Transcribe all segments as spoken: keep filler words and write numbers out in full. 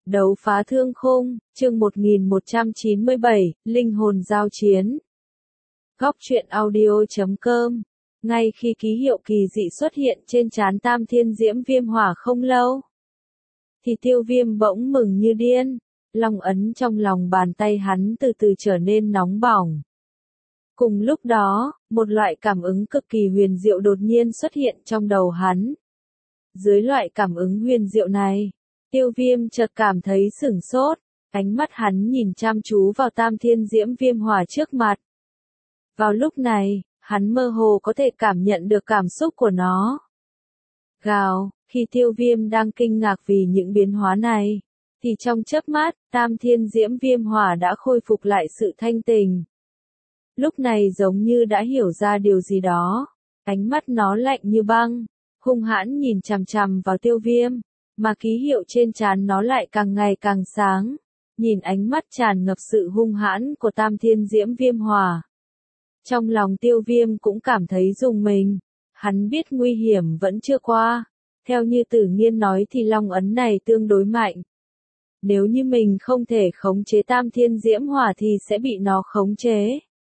Đấu phá thương khung, chương một nghìn một trăm chín mươi bảy, linh hồn giao chiến. Góc truyện audio chấm com. Ngay khi ký hiệu kỳ dị xuất hiện trên trán Tam Thiên Diễm Viêm Hỏa không lâu, thì Tiêu Viêm bỗng mừng như điên, long ấn trong lòng bàn tay hắn từ từ trở nên nóng bỏng. Cùng lúc đó, một loại cảm ứng cực kỳ huyền diệu đột nhiên xuất hiện trong đầu hắn. Dưới loại cảm ứng huyền diệu này, Tiêu Viêm chợt cảm thấy sửng sốt, ánh mắt hắn nhìn chăm chú vào Tam Thiên Diễm Viêm Hỏa trước mặt. Vào lúc này, hắn mơ hồ có thể cảm nhận được cảm xúc của nó. Gào, khi Tiêu Viêm đang kinh ngạc vì những biến hóa này, thì trong chớp mắt, Tam Thiên Diễm Viêm Hỏa đã khôi phục lại sự thanh tình. Lúc này giống như đã hiểu ra điều gì đó, ánh mắt nó lạnh như băng, hung hãn nhìn chằm chằm vào Tiêu Viêm, mà ký hiệu trên trán nó lại càng ngày càng sáng, nhìn ánh mắt tràn ngập sự hung hãn của Tam Thiên Diễm Viêm Hỏa. Trong lòng Tiêu Viêm cũng cảm thấy rùng mình, hắn biết nguy hiểm vẫn chưa qua, theo như Tử Nghiên nói thì long ấn này tương đối mạnh. Nếu như mình không thể khống chế Tam Thiên Diễm Hỏa thì sẽ bị nó khống chế.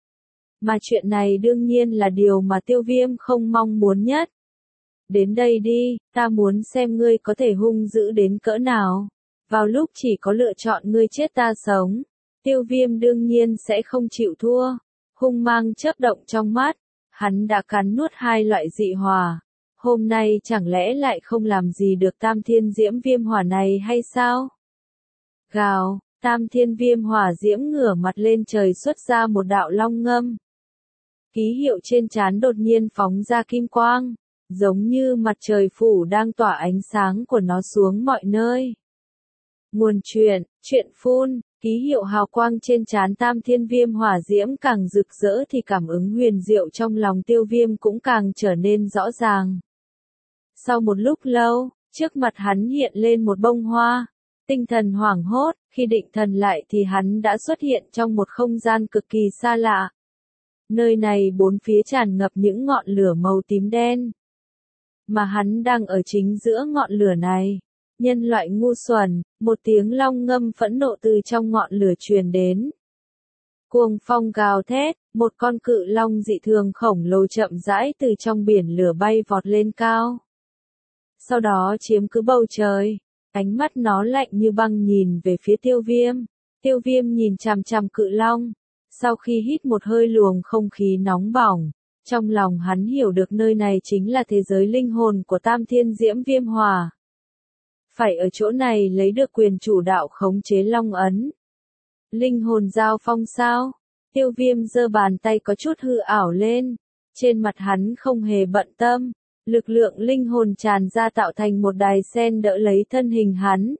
Mà chuyện này đương nhiên là điều mà Tiêu Viêm không mong muốn nhất. Đến đây đi, ta muốn xem ngươi có thể hung dữ đến cỡ nào. Vào lúc chỉ có lựa chọn ngươi chết ta sống, Tiêu Viêm đương nhiên sẽ không chịu thua. Hung mang chớp động trong mắt, hắn đã cắn nuốt hai loại dị hỏa. Hôm nay chẳng lẽ lại không làm gì được Tam Thiên Diễm Viêm Hỏa này hay sao? Gào, Tam Thiên Viêm Hỏa diễm ngửa mặt lên trời xuất ra một đạo long ngâm. Ký hiệu trên trán đột nhiên phóng ra kim quang, giống như mặt trời phủ đang tỏa ánh sáng của nó xuống mọi nơi. Nguồn truyện, truyện phun, ký hiệu hào quang trên trán Tam Thiên Viêm Hỏa diễm càng rực rỡ thì cảm ứng huyền diệu trong lòng Tiêu Viêm cũng càng trở nên rõ ràng. Sau một lúc lâu, trước mặt hắn hiện lên một bông hoa, tinh thần hoảng hốt, khi định thần lại thì hắn đã xuất hiện trong một không gian cực kỳ xa lạ. Nơi này bốn phía tràn ngập những ngọn lửa màu tím đen. Mà hắn đang ở chính giữa ngọn lửa này. Nhân loại ngu xuẩn, một tiếng long ngâm phẫn nộ từ trong ngọn lửa truyền đến. Cuồng phong gào thét, một con cự long dị thường khổng lồ chậm rãi từ trong biển lửa bay vọt lên cao. Sau đó chiếm cứ bầu trời, ánh mắt nó lạnh như băng nhìn về phía Tiêu Viêm. Tiêu Viêm nhìn chằm chằm cự long. Sau khi hít một hơi luồng không khí nóng bỏng, trong lòng hắn hiểu được nơi này chính là thế giới linh hồn của Tam Thiên Diễm Viêm Hỏa. Phải ở chỗ này lấy được quyền chủ đạo khống chế long ấn. Linh hồn giao phong sao? Tiêu Viêm giơ bàn tay có chút hư ảo lên. Trên mặt hắn không hề bận tâm. Lực lượng linh hồn tràn ra tạo thành một đài sen đỡ lấy thân hình hắn.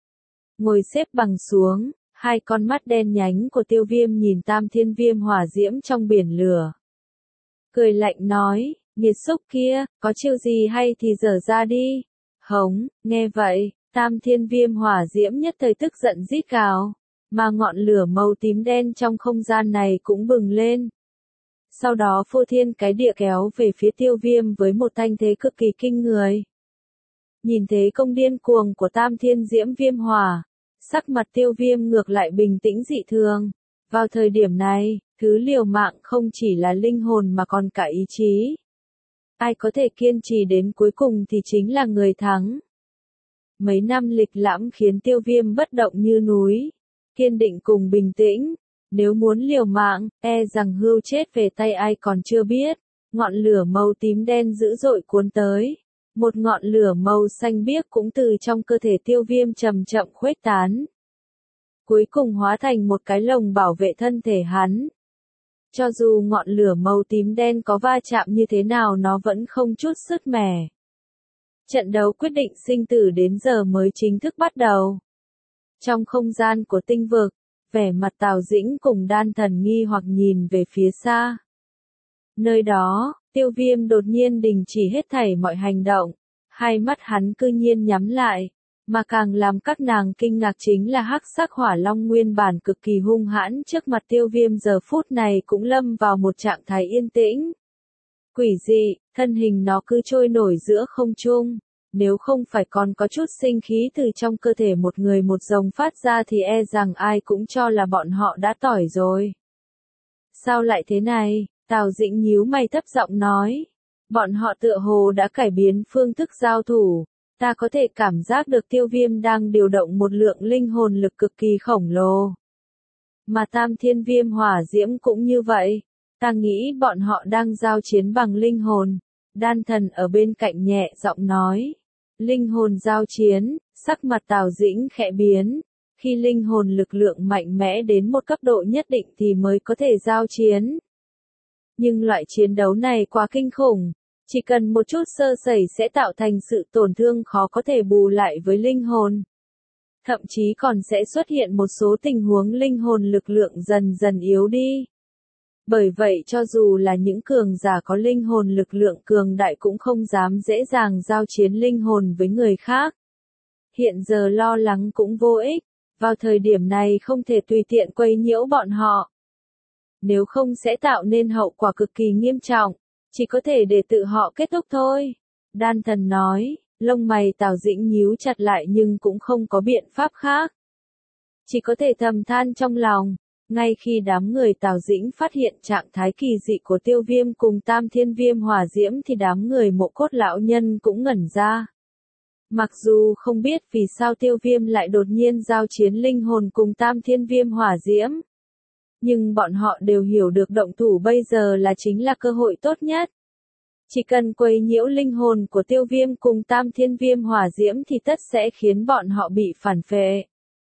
Ngồi xếp bằng xuống, hai con mắt đen nhánh của Tiêu Viêm nhìn Tam Thiên Viêm Hỏa diễm trong biển lửa. Cười lạnh nói, nghiệt xúc kia, có chiêu gì hay thì dở ra đi. Hống, nghe vậy, Tam Thiên Viêm Hỏa diễm nhất thời tức giận rít gào, mà ngọn lửa màu tím đen trong không gian này cũng bừng lên. Sau đó phô thiên cái địa kéo về phía Tiêu Viêm với một thanh thế cực kỳ kinh người. Nhìn thế công điên cuồng của Tam Thiên Diễm Viêm Hỏa, sắc mặt Tiêu Viêm ngược lại bình tĩnh dị thường. Vào thời điểm này, thứ liều mạng không chỉ là linh hồn mà còn cả ý chí. Ai có thể kiên trì đến cuối cùng thì chính là người thắng. Mấy năm lịch lãm khiến Tiêu Viêm bất động như núi, kiên định cùng bình tĩnh. Nếu muốn liều mạng, e rằng hưu chết về tay ai còn chưa biết. Ngọn lửa màu tím đen dữ dội cuốn tới. Một ngọn lửa màu xanh biếc cũng từ trong cơ thể Tiêu Viêm chậm chậm khuếch tán. Cuối cùng hóa thành một cái lồng bảo vệ thân thể hắn. Cho dù ngọn lửa màu tím đen có va chạm như thế nào nó vẫn không chút sứt mẻ. Trận đấu quyết định sinh tử đến giờ mới chính thức bắt đầu. Trong không gian của tinh vực, vẻ mặt Tào Dĩnh cùng Đan Thần nghi hoặc nhìn về phía xa. Nơi đó, Tiêu Viêm đột nhiên đình chỉ hết thảy mọi hành động, hai mắt hắn cư nhiên nhắm lại, mà càng làm các nàng kinh ngạc chính là hắc sắc hỏa long nguyên bản cực kỳ hung hãn trước mặt Tiêu Viêm giờ phút này cũng lâm vào một trạng thái yên tĩnh. Quỷ dị, thân hình nó cứ trôi nổi giữa không trung, Nếu không phải còn có chút sinh khí từ trong cơ thể một người một rồng phát ra thì e rằng ai cũng cho là bọn họ đã tỏi rồi. Sao lại thế này? Tào Dĩnh nhíu mày thấp giọng nói. Bọn họ tựa hồ đã cải biến phương thức giao thủ. Ta có thể cảm giác được Tiêu Viêm đang điều động một lượng linh hồn lực cực kỳ khổng lồ. Mà Tam Thiên Viêm Hỏa Diễm cũng như vậy. Ta nghĩ bọn họ đang giao chiến bằng linh hồn. Đan Thần ở bên cạnh nhẹ giọng nói. Linh hồn giao chiến, sắc mặt Tào Dĩnh khẽ biến. Khi linh hồn lực lượng mạnh mẽ đến một cấp độ nhất định thì mới có thể giao chiến. Nhưng loại chiến đấu này quá kinh khủng. Chỉ cần một chút sơ sẩy sẽ tạo thành sự tổn thương khó có thể bù lại với linh hồn. Thậm chí còn sẽ xuất hiện một số tình huống linh hồn lực lượng dần dần yếu đi. Bởi vậy cho dù là những cường giả có linh hồn lực lượng cường đại cũng không dám dễ dàng giao chiến linh hồn với người khác. Hiện giờ lo lắng cũng vô ích, vào thời điểm này không thể tùy tiện quấy nhiễu bọn họ. Nếu không sẽ tạo nên hậu quả cực kỳ nghiêm trọng, chỉ có thể để tự họ kết thúc thôi. Đan Thần nói, lông mày Tào Dĩnh nhíu chặt lại nhưng cũng không có biện pháp khác. Chỉ có thể thầm than trong lòng. Ngay khi đám người Tào Dĩnh phát hiện trạng thái kỳ dị của Tiêu Viêm cùng Tam Thiên Viêm Hỏa Diễm thì đám người Mộ Cốt lão nhân cũng ngẩn ra. Mặc dù không biết vì sao Tiêu Viêm lại đột nhiên giao chiến linh hồn cùng Tam Thiên Viêm Hỏa Diễm. Nhưng bọn họ đều hiểu được động thủ bây giờ là chính là cơ hội tốt nhất. Chỉ cần quấy nhiễu linh hồn của Tiêu Viêm cùng Tam Thiên Viêm Hỏa Diễm thì tất sẽ khiến bọn họ bị phản phệ.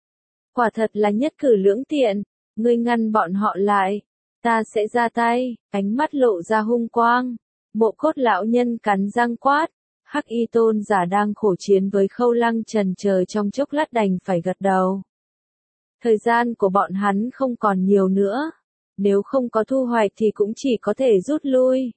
Quả thật là nhất cử lưỡng tiện. Ngươi ngăn bọn họ lại, ta sẽ ra tay. Ánh mắt lộ ra hung quang. Mộ Cốt lão nhân cắn răng quát. Hắc Y tôn giả đang khổ chiến với Khâu Lăng trần chờ trong chốc lát đành phải gật đầu. Thời gian của bọn hắn không còn nhiều nữa. Nếu không có thu hoạch thì cũng chỉ có thể rút lui.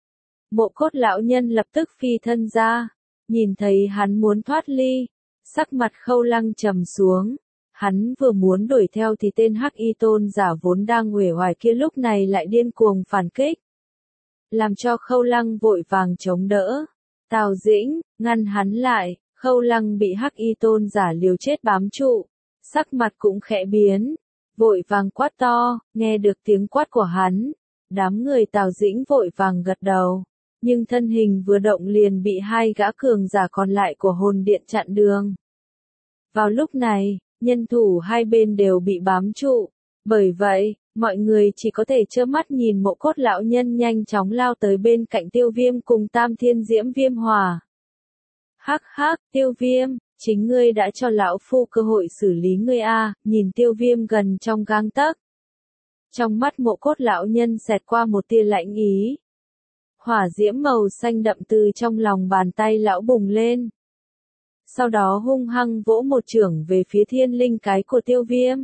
Mộ Cốt lão nhân lập tức phi thân ra. Nhìn thấy hắn muốn thoát ly. Sắc mặt Khâu Lăng trầm xuống. Hắn vừa muốn đuổi theo thì tên Hắc Y tôn giả vốn đang uể oải kia lúc này lại điên cuồng phản kích. Làm cho Khâu Lăng vội vàng chống đỡ. Tào Dĩnh, ngăn hắn lại. Khâu Lăng bị Hắc Y tôn giả liều chết bám trụ. Sắc mặt cũng khẽ biến. Vội vàng quát to, nghe được tiếng quát của hắn. Đám người Tào Dĩnh vội vàng gật đầu. Nhưng thân hình vừa động liền bị hai gã cường giả còn lại của hồn điện chặn đường. Vào lúc này, nhân thủ hai bên đều bị bám trụ. Bởi vậy, mọi người chỉ có thể trơ mắt nhìn Mộ Cốt lão nhân nhanh chóng lao tới bên cạnh Tiêu Viêm cùng Tam Thiên Diễm Viêm Hỏa. Hắc hắc, Tiêu Viêm, chính ngươi đã cho lão phu cơ hội xử lý ngươi a. Nhìn Tiêu Viêm gần trong gang tấc. Trong mắt Mộ Cốt lão nhân xẹt qua một tia lạnh ý. Hỏa diễm màu xanh đậm từ trong lòng bàn tay lão bùng lên. Sau đó hung hăng vỗ một chưởng về phía thiên linh cái của Tiêu Viêm.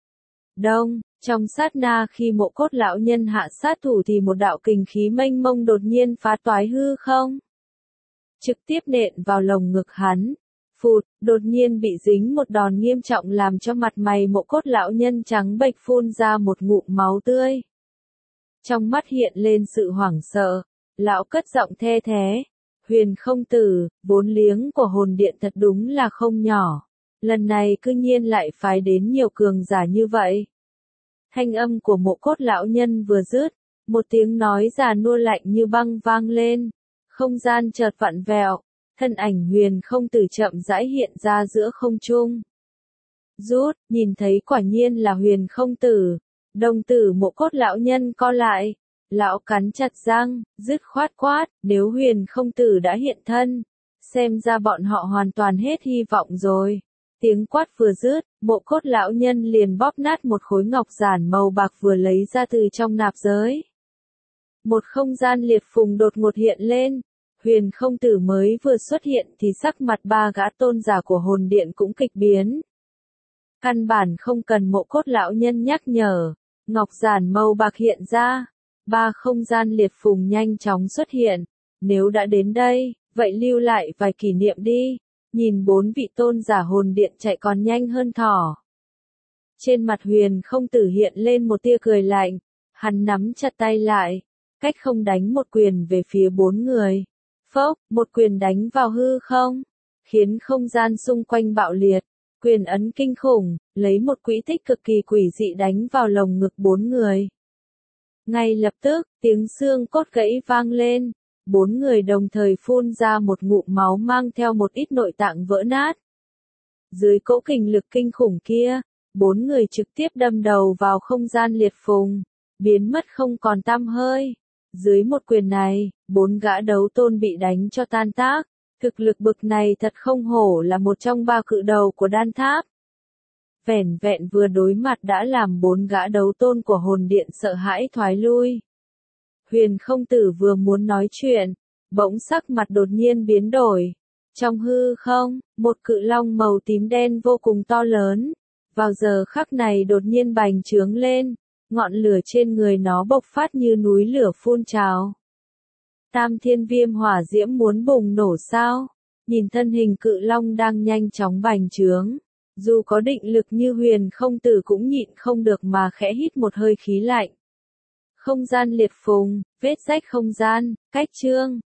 Đông, trong sát na khi Mộ Cốt lão nhân hạ sát thủ thì một đạo kình khí mênh mông đột nhiên phá toái hư không. Trực tiếp nện vào lồng ngực hắn. Phụt, đột nhiên bị dính một đòn nghiêm trọng làm cho mặt mày Mộ Cốt lão nhân trắng bệch phun ra một ngụm máu tươi. Trong mắt hiện lên sự hoảng sợ, lão cất giọng the thé. Huyền không tử, vốn liếng của hồn điện thật đúng là không nhỏ. Lần này cư nhiên lại phái đến nhiều cường giả như vậy. Thanh âm của Mộ Cốt lão nhân vừa dứt, một tiếng nói già nua lạnh như băng vang lên. Không gian chợt vặn vẹo, thân ảnh huyền không tử chậm rãi hiện ra giữa không trung. Rút, nhìn thấy quả nhiên là huyền không tử. Đồng tử Mộ Cốt lão nhân co lại. Lão cắn chặt răng, dứt khoát quát, nếu huyền không tử đã hiện thân, xem ra bọn họ hoàn toàn hết hy vọng rồi. Tiếng quát vừa dứt, Mộ Cốt lão nhân liền bóp nát một khối ngọc giản màu bạc vừa lấy ra từ trong nạp giới. Một không gian liệt phùng đột ngột hiện lên, huyền không tử mới vừa xuất hiện thì sắc mặt ba gã tôn giả của hồn điện cũng kịch biến. Căn bản không cần Mộ Cốt lão nhân nhắc nhở, ngọc giản màu bạc hiện ra. Ba không gian liệt phùng nhanh chóng xuất hiện. Nếu đã đến đây, vậy lưu lại vài kỷ niệm đi. Nhìn bốn vị tôn giả hồn điện chạy còn nhanh hơn thỏ. Trên mặt huyền không tử hiện lên một tia cười lạnh. Hắn nắm chặt tay lại. Cách không đánh một quyền về phía bốn người. Phốc, một quyền đánh vào hư không. khiến không gian xung quanh bạo liệt, quyền ấn kinh khủng, lấy một quỹ tích cực kỳ quỷ dị đánh vào lồng ngực bốn người. Ngay lập tức, tiếng xương cốt gãy vang lên, bốn người đồng thời phun ra một ngụm máu mang theo một ít nội tạng vỡ nát. Dưới cỗ kình lực kinh khủng kia, bốn người trực tiếp đâm đầu vào không gian liệt phùng, biến mất không còn tăm hơi. Dưới một quyền này, bốn gã đấu tôn bị đánh cho tan tác, thực lực bực này thật không hổ là một trong ba cự đầu của đan tháp. Vẻn vẹn vừa đối mặt đã làm bốn gã đấu tôn của hồn điện sợ hãi thoái lui. Huyền không tử vừa muốn nói chuyện, bỗng sắc mặt đột nhiên biến đổi. Trong hư không, một cự long màu tím đen vô cùng to lớn, vào giờ khắc này đột nhiên bành trướng lên, ngọn lửa trên người nó bộc phát như núi lửa phun trào. Tam thiên viêm hỏa diễm muốn bùng nổ sao? Nhìn thân hình cự long đang nhanh chóng bành trướng, dù có định lực như huyền không tử cũng nhịn không được mà khẽ hít một hơi khí lạnh. Không gian liệt phùng, vết rách không gian, cách chương.